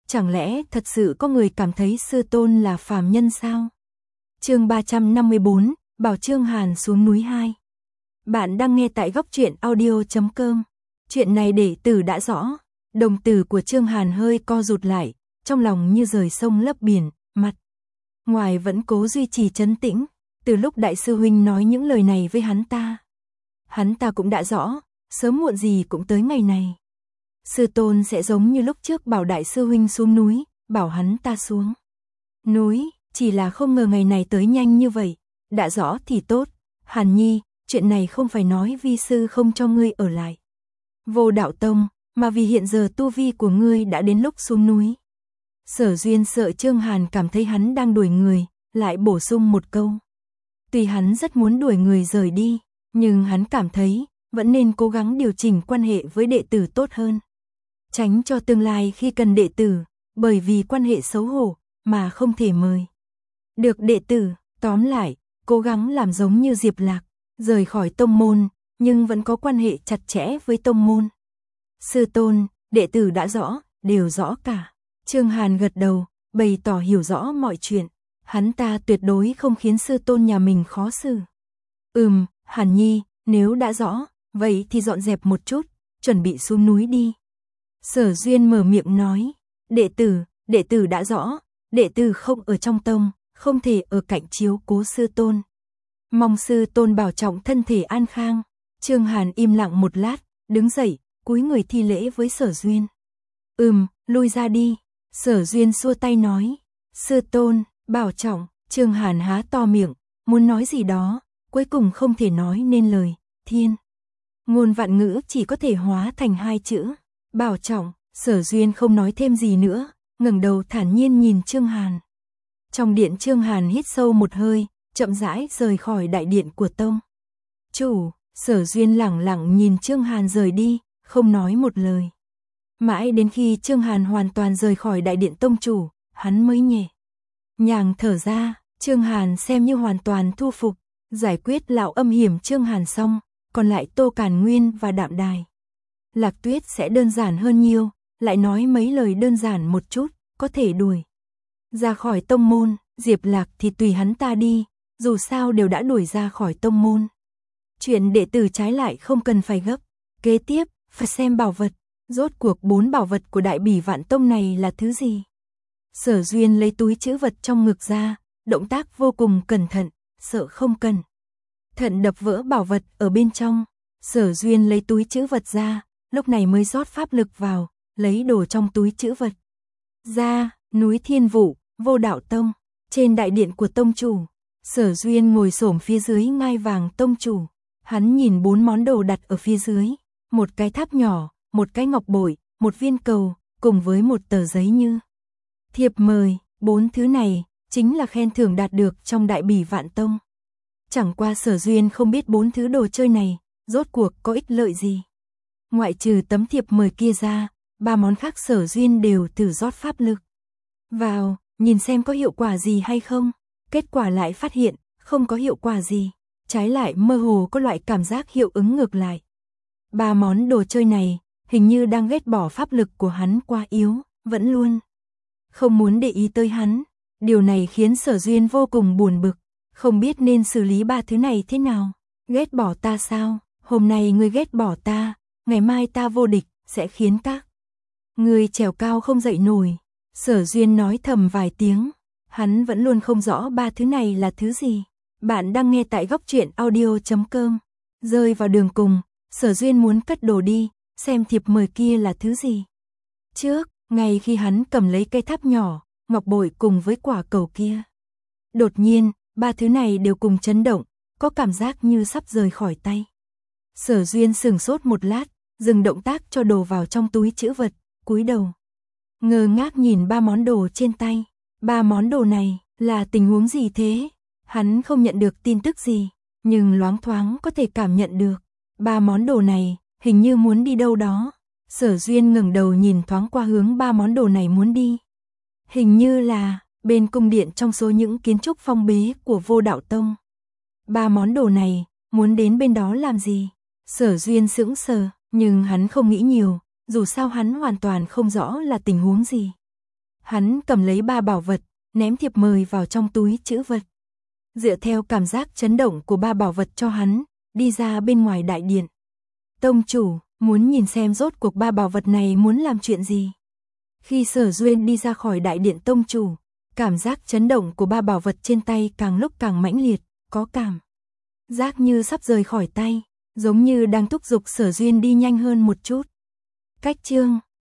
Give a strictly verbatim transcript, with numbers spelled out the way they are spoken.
Chẳng lẽ thật sự có người cảm thấy sư tôn là phàm nhân sao? Chương ba trăm năm mươi bốn, bảo Chương Hàn xuống núi hai. Bạn đang nghe tại góc truyện audio chấm com. Chuyện này đệ tử đã rõ. Đồng tử của Chương Hàn hơi co rụt lại, trong lòng như rời sông lấp biển, mặt ngoài vẫn cố duy trì trấn tĩnh. Từ lúc đại sư huynh nói những lời này với hắn ta, hắn ta cũng đã rõ, sớm muộn gì cũng tới ngày này. Sư tôn sẽ giống như lúc trước bảo đại sư huynh xuống núi, bảo hắn ta xuống núi, chỉ là không ngờ ngày này tới nhanh như vậy. Đã rõ thì tốt, Hàn Nhi, chuyện này không phải nói vi sư không cho ngươi ở lại Vô Đạo Tông, mà vì hiện giờ tu vi của ngươi đã đến lúc xuống núi. Sở Duyên sợ Chương Hàn cảm thấy hắn đang đuổi người, lại bổ sung một câu. Tuy hắn rất muốn đuổi người rời đi, nhưng hắn cảm thấy vẫn nên cố gắng điều chỉnh quan hệ với đệ tử tốt hơn, tránh cho tương lai khi cần đệ tử, bởi vì quan hệ xấu hổ mà không thể mời được đệ tử. Tóm lại, cố gắng làm giống như Diệp Lạc, rời khỏi tông môn, nhưng vẫn có quan hệ chặt chẽ với tông môn. Sư tôn, đệ tử đã rõ, đều rõ cả. Chương Hàn gật đầu, bày tỏ hiểu rõ mọi chuyện. Hắn ta tuyệt đối không khiến sư tôn nhà mình khó xử. Ừm, Hàn Nhi, nếu đã rõ, vậy thì dọn dẹp một chút, chuẩn bị xuống núi đi. Sở Duyên mở miệng nói, đệ tử, đệ tử đã rõ, đệ tử không ở trong tông, không thể ở cạnh chiếu cố sư tôn. Mong sư tôn bảo trọng thân thể an khang. Chương Hàn im lặng một lát, đứng dậy, cúi người thi lễ với Sở Duyên. Ừm, lui ra đi. Sở Duyên xua tay nói, sư tôn, bảo trọng. Chương Hàn há to miệng, muốn nói gì đó, cuối cùng không thể nói nên lời. Thiên ngôn vạn ngữ chỉ có thể hóa thành hai chữ, bảo trọng. Sở Duyên không nói thêm gì nữa, ngẩng đầu thản nhiên nhìn Chương Hàn. Trong điện, Chương Hàn hít sâu một hơi, chậm rãi rời khỏi đại điện của tông chủ. Sở Duyên lẳng lặng nhìn Chương Hàn rời đi, không nói một lời. Mãi đến khi Chương Hàn hoàn toàn rời khỏi đại điện tông chủ, hắn mới nhẹ nhàng thở ra. Chương Hàn xem như hoàn toàn thu phục, giải quyết lão âm hiểm Chương Hàn xong, còn lại Tô Càn Nguyên và Đạm Đài Lạc Tuyết sẽ đơn giản hơn nhiều, lại nói mấy lời đơn giản một chút, có thể đuổi ra khỏi tông môn. Diệp Lạc thì tùy hắn ta đi, dù sao đều đã đuổi ra khỏi tông môn. Chuyện đệ tử trái lại không cần phải gấp. Kế tiếp, phải xem bảo vật. Rốt cuộc bốn bảo vật của Đại Bỉ Vạn Tông này là thứ gì? Sở Duyên lấy túi trữ vật trong ngực ra, động tác vô cùng cẩn thận, sợ không cần thận đập vỡ bảo vật ở bên trong. Sở Duyên lấy túi trữ vật ra, lúc này mới rót pháp lực vào, lấy đồ trong túi trữ vật ra. Núi Thiên Vũ, Vô Đạo Tông. Trên đại điện của tông chủ, Sở Duyên ngồi xổm phía dưới ngai vàng tông chủ. Hắn nhìn bốn món đồ đặt ở phía dưới, một cái tháp nhỏ, một cái ngọc bội, một viên cầu, cùng với một tờ giấy như thiệp mời. Bốn thứ này chính là khen thưởng đạt được trong Đại Bỉ Vạn Tông. Chẳng qua Sở Duyên không biết bốn thứ đồ chơi này rốt cuộc có ích lợi gì. Ngoại trừ tấm thiệp mời kia ra, ba món khác Sở Duyên đều thử rót pháp lực vào, nhìn xem có hiệu quả gì hay không. Kết quả lại phát hiện không có hiệu quả gì, trái lại mơ hồ có loại cảm giác hiệu ứng ngược lại. Ba món đồ chơi này hình như đang ghét bỏ pháp lực của hắn quá yếu, vẫn luôn không muốn để ý tới hắn. Điều này khiến Sở Duyên vô cùng buồn bực, không biết nên xử lý ba thứ này thế nào. Ghét bỏ ta sao? Hôm nay ngươi ghét bỏ ta, ngày mai ta vô địch, sẽ khiến các ngươi trèo cao không dậy nổi. Sở Duyên nói thầm vài tiếng, hắn vẫn luôn không rõ ba thứ này là thứ gì. Bạn đang nghe tại góc truyện audio chấm com. Rơi vào đường cùng, Sở Duyên muốn cất đồ đi, xem thiệp mời kia là thứ gì. Trước, ngay khi hắn cầm lấy cây tháp nhỏ, ngọc bội cùng với quả cầu kia, đột nhiên, ba thứ này đều cùng chấn động, có cảm giác như sắp rời khỏi tay. Sở Duyên sửng sốt một lát, dừng động tác cho đồ vào trong túi trữ vật, cúi đầu ngơ ngác nhìn ba món đồ trên tay. Ba món đồ này là tình huống gì thế? Hắn không nhận được tin tức gì, nhưng loáng thoáng có thể cảm nhận được. Ba món đồ này hình như muốn đi đâu đó. Sở Duyên ngẩng đầu nhìn thoáng qua hướng ba món đồ này muốn đi. Hình như là bên cung điện trong số những kiến trúc phong bế của Vô Đạo Tông. Ba món đồ này muốn đến bên đó làm gì? Sở Duyên sững sờ, nhưng hắn không nghĩ nhiều, dù sao hắn hoàn toàn không rõ là tình huống gì. Hắn cầm lấy ba bảo vật, ném thiệp mời vào trong túi trữ vật. Dựa theo cảm giác chấn động của ba bảo vật cho hắn, đi ra bên ngoài đại điện. Tông chủ, muốn nhìn xem rốt cuộc ba bảo vật này muốn làm chuyện gì. Khi Sở Duyên đi ra khỏi đại điện tông chủ, cảm giác chấn động của ba bảo vật trên tay càng lúc càng mãnh liệt, có cảm giác như sắp rời khỏi tay, giống như đang thúc giục Sở Duyên đi nhanh hơn một chút. Cách chương